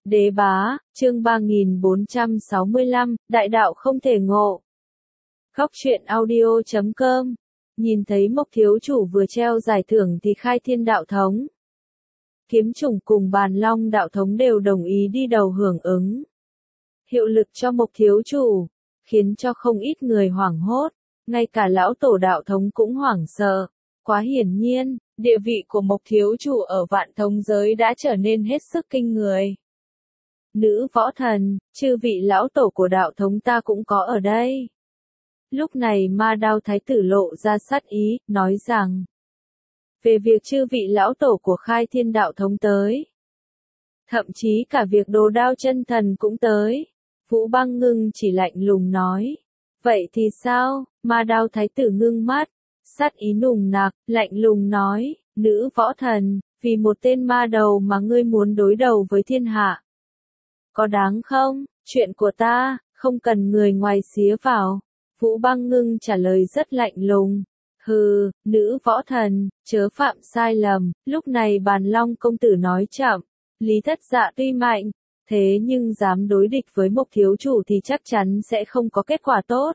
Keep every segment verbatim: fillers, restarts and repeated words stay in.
Đế bá, chương ba nghìn bốn trăm sáu mươi lăm, đại đạo không thể ngộ. Góc truyện audio chấm com. Nhìn thấy Mộc thiếu chủ vừa treo giải thưởng thì Khai Thiên đạo thống, Kiếm Chủng cùng Bàn Long đạo thống đều đồng ý đi đầu hưởng ứng. Hiệu lực cho Mộc thiếu chủ, khiến cho không ít người hoảng hốt, ngay cả lão tổ đạo thống cũng hoảng sợ. Quá hiển nhiên, địa vị của Mộc thiếu chủ ở vạn thống giới đã trở nên hết sức kinh người. Nữ võ thần, chư vị lão tổ của đạo thống ta cũng có ở đây. Lúc này Ma Đao thái tử lộ ra sát ý, nói rằng, về việc chư vị lão tổ của Khai Thiên đạo thống tới, thậm chí cả việc Đồ Đao chân thần cũng tới. Vũ Băng Ngưng chỉ lạnh lùng nói, vậy thì sao? Ma Đao thái tử ngưng mắt, sát ý nùng nặc, lạnh lùng nói, nữ võ thần, vì một tên ma đầu mà ngươi muốn đối đầu với thiên hạ, có đáng không? Chuyện của ta, không cần người ngoài xía vào. Vũ Băng Ngưng trả lời rất lạnh lùng. Hừ, nữ võ thần, chớ phạm sai lầm. Lúc này Bàn Long công tử nói chậm, Lý Thất Dạ tuy mạnh, thế nhưng dám đối địch với Mộc thiếu chủ thì chắc chắn sẽ không có kết quả tốt.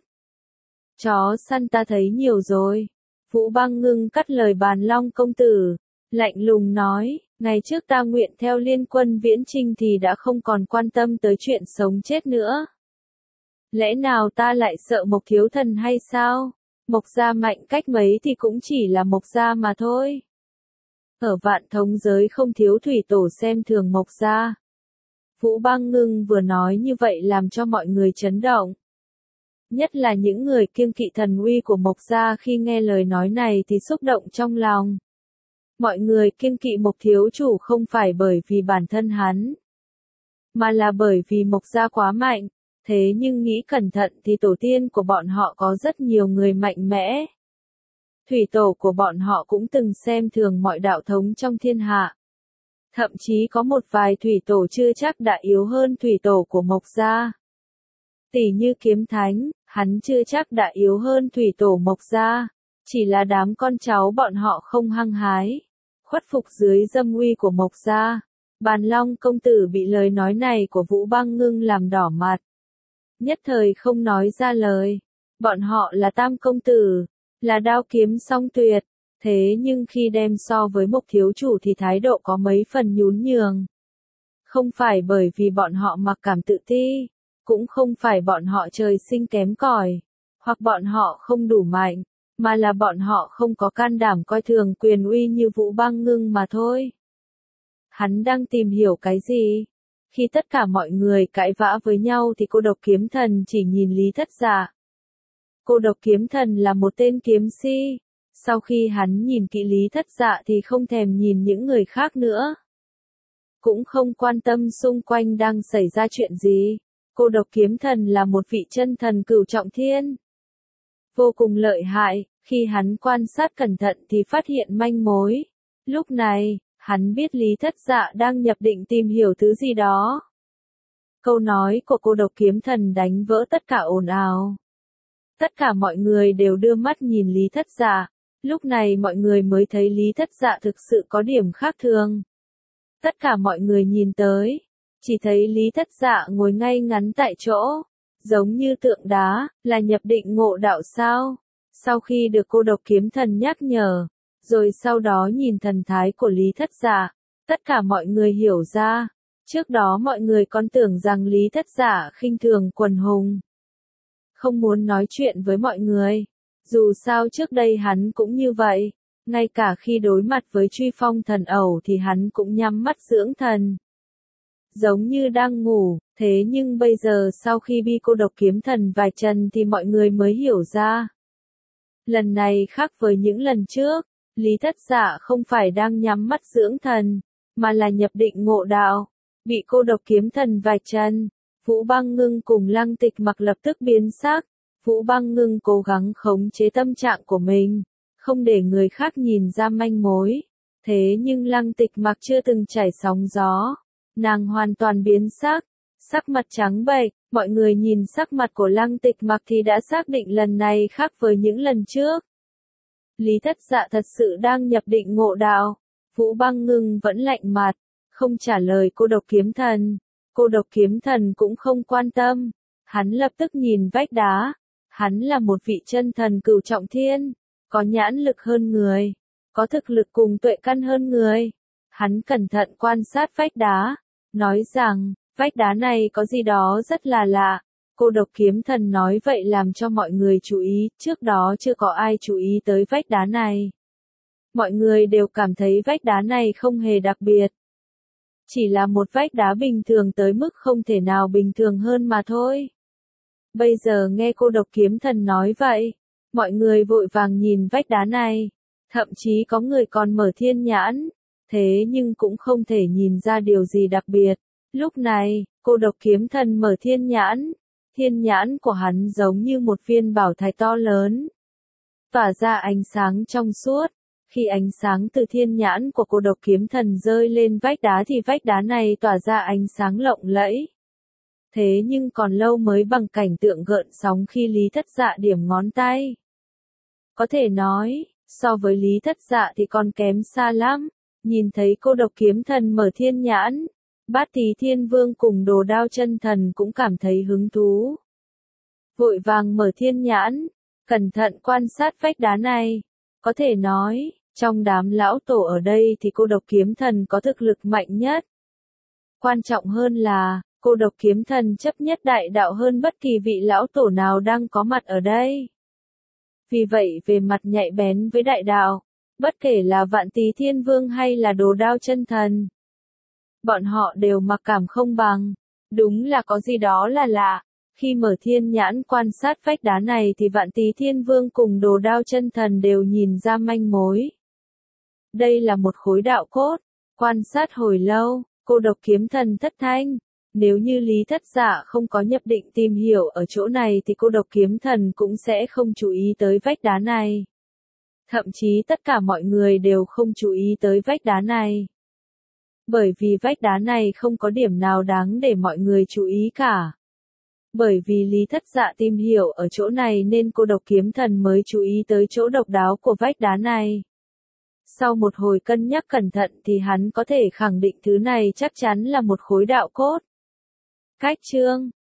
Chó săn ta thấy nhiều rồi. Vũ Băng Ngưng cắt lời Bàn Long công tử, lạnh lùng nói, ngày trước ta nguyện theo liên quân viễn chinh thì đã không còn quan tâm tới chuyện sống chết nữa. Lẽ nào ta lại sợ Mộc thiếu thần hay sao? Mộc gia mạnh cách mấy thì cũng chỉ là Mộc gia mà thôi. Ở vạn thống giới không thiếu thủy tổ xem thường Mộc gia. Vũ Băng Ngưng vừa nói như vậy làm cho mọi người chấn động. Nhất là những người kiêng kỵ thần uy của Mộc gia khi nghe lời nói này thì xúc động trong lòng. Mọi người kiêng kỵ Mộc thiếu chủ không phải bởi vì bản thân hắn, mà là bởi vì Mộc gia quá mạnh. Thế nhưng nghĩ cẩn thận thì tổ tiên của bọn họ có rất nhiều người mạnh mẽ. Thủy tổ của bọn họ cũng từng xem thường mọi đạo thống trong thiên hạ. Thậm chí có một vài thủy tổ chưa chắc đã yếu hơn thủy tổ của Mộc gia. Tỷ như Kiếm Thánh, hắn chưa chắc đã yếu hơn thủy tổ Mộc gia. Chỉ là đám con cháu bọn họ không hăng hái, khuất phục dưới dâm uy của Mộc gia. Bàn Long công tử bị lời nói này của Vũ Băng Ngưng làm đỏ mặt, nhất thời không nói ra lời. Bọn họ là tam công tử, là đao kiếm song tuyệt, thế nhưng khi đem so với Mộc thiếu chủ thì thái độ có mấy phần nhún nhường. Không phải bởi vì bọn họ mặc cảm tự ti, cũng không phải bọn họ trời sinh kém cỏi, hoặc bọn họ không đủ mạnh, mà là bọn họ không có can đảm coi thường quyền uy như Vũ Băng Ngưng mà thôi. Hắn đang tìm hiểu cái gì? Khi tất cả mọi người cãi vã với nhau thì Cô Độc Kiếm Thần chỉ nhìn Lý Thất Dạ. Cô Độc Kiếm Thần là một tên kiếm si. Sau khi hắn nhìn kỹ Lý Thất Dạ thì không thèm nhìn những người khác nữa. Cũng không quan tâm xung quanh đang xảy ra chuyện gì. Cô Độc Kiếm Thần là một vị chân thần cửu trọng thiên, vô cùng lợi hại. Khi hắn quan sát cẩn thận thì phát hiện manh mối. Lúc này, hắn biết Lý Thất Dạ đang nhập định tìm hiểu thứ gì đó. Câu nói của Cô Độc Kiếm Thần đánh vỡ tất cả ồn ào. Tất cả mọi người đều đưa mắt nhìn Lý Thất Dạ. Lúc này mọi người mới thấy Lý Thất Dạ thực sự có điểm khác thường. Tất cả mọi người nhìn tới, chỉ thấy Lý Thất Dạ ngồi ngay ngắn tại chỗ, giống như tượng đá, là nhập định ngộ đạo sao? Sau khi được Cô Độc Kiếm Thần nhắc nhở, rồi sau đó nhìn thần thái của Lý Thất Dạ, tất cả mọi người hiểu ra. Trước đó mọi người còn tưởng rằng Lý Thất Dạ khinh thường quần hùng, không muốn nói chuyện với mọi người. Dù sao trước đây hắn cũng như vậy, ngay cả khi đối mặt với Truy Phong thần ẩu thì hắn cũng nhắm mắt dưỡng thần, giống như đang ngủ. Thế nhưng bây giờ sau khi bị Cô Độc Kiếm Thần vài chân thì mọi người mới hiểu ra. Lần này khác với những lần trước, Lý Thất Dạ không phải đang nhắm mắt dưỡng thần, mà là nhập định ngộ đạo, bị Cô Độc Kiếm Thần vạch chân. Vũ Băng Ngưng cùng Lăng Tịch Mặc lập tức biến sắc. Vũ Băng Ngưng cố gắng khống chế tâm trạng của mình, không để người khác nhìn ra manh mối. Thế nhưng Lăng Tịch Mặc chưa từng trải sóng gió, nàng hoàn toàn biến sắc, sắc mặt trắng bệch. Mọi người nhìn sắc mặt của Lăng Tịch Mặc thì đã xác định lần này khác với những lần trước. Lý Thất Dạ thật sự đang nhập định ngộ đạo. Vũ Băng Ngưng vẫn lạnh mặt, không trả lời Cô Độc Kiếm Thần. Cô độc kiếm thần cũng không quan tâm. Hắn lập tức nhìn vách đá. Hắn là một vị chân thần cửu trọng thiên, có nhãn lực hơn người, có thực lực cùng tuệ căn hơn người. Hắn cẩn thận quan sát vách đá, nói rằng, vách đá này có gì đó rất là lạ. Cô độc kiếm thần nói vậy làm cho mọi người chú ý, trước đó chưa có ai chú ý tới vách đá này. Mọi người đều cảm thấy vách đá này không hề đặc biệt. Chỉ là một vách đá bình thường tới mức không thể nào bình thường hơn mà thôi. Bây giờ nghe cô độc kiếm thần nói vậy, mọi người vội vàng nhìn vách đá này, thậm chí có người còn mở thiên nhãn, thế nhưng cũng không thể nhìn ra điều gì đặc biệt. Lúc này, cô độc kiếm thần mở thiên nhãn, thiên nhãn của hắn giống như một viên bảo thạch to lớn, tỏa ra ánh sáng trong suốt. Khi ánh sáng từ thiên nhãn của cô độc kiếm thần rơi lên vách đá thì vách đá này tỏa ra ánh sáng lộng lẫy. Thế nhưng còn lâu mới bằng cảnh tượng gợn sóng khi Lý Thất Dạ điểm ngón tay. Có thể nói, so với Lý Thất Dạ thì còn kém xa lắm. Nhìn thấy cô độc kiếm thần mở thiên nhãn, Bát Tí Thiên Vương cùng Đồ Đao Chân Thần cũng cảm thấy hứng thú. Vội vàng mở thiên nhãn, cẩn thận quan sát vách đá này. Có thể nói, trong đám lão tổ ở đây thì cô độc kiếm thần có thực lực mạnh nhất. Quan trọng hơn là, cô độc kiếm thần chấp nhất đại đạo hơn bất kỳ vị lão tổ nào đang có mặt ở đây. Vì vậy về mặt nhạy bén với đại đạo, bất kể là Vạn Tí Thiên Vương hay là Đồ Đao Chân Thần, bọn họ đều mặc cảm không bằng. Đúng là có gì đó là lạ. Khi mở thiên nhãn quan sát vách đá này thì Vạn Tí Thiên Vương cùng Đồ Đao Chân Thần đều nhìn ra manh mối. Đây là một khối đạo cốt. Quan sát hồi lâu, cô độc kiếm thần thất thanh. Nếu như Lý Thất Dạ không có nhập định tìm hiểu ở chỗ này thì cô độc kiếm thần cũng sẽ không chú ý tới vách đá này. Thậm chí tất cả mọi người đều không chú ý tới vách đá này. Bởi vì vách đá này không có điểm nào đáng để mọi người chú ý cả. Bởi vì Lý Thất Dạ tìm hiểu ở chỗ này nên cô độc kiếm thần mới chú ý tới chỗ độc đáo của vách đá này. Sau một hồi cân nhắc cẩn thận thì hắn có thể khẳng định thứ này chắc chắn là một khối đạo cốt. Cách chương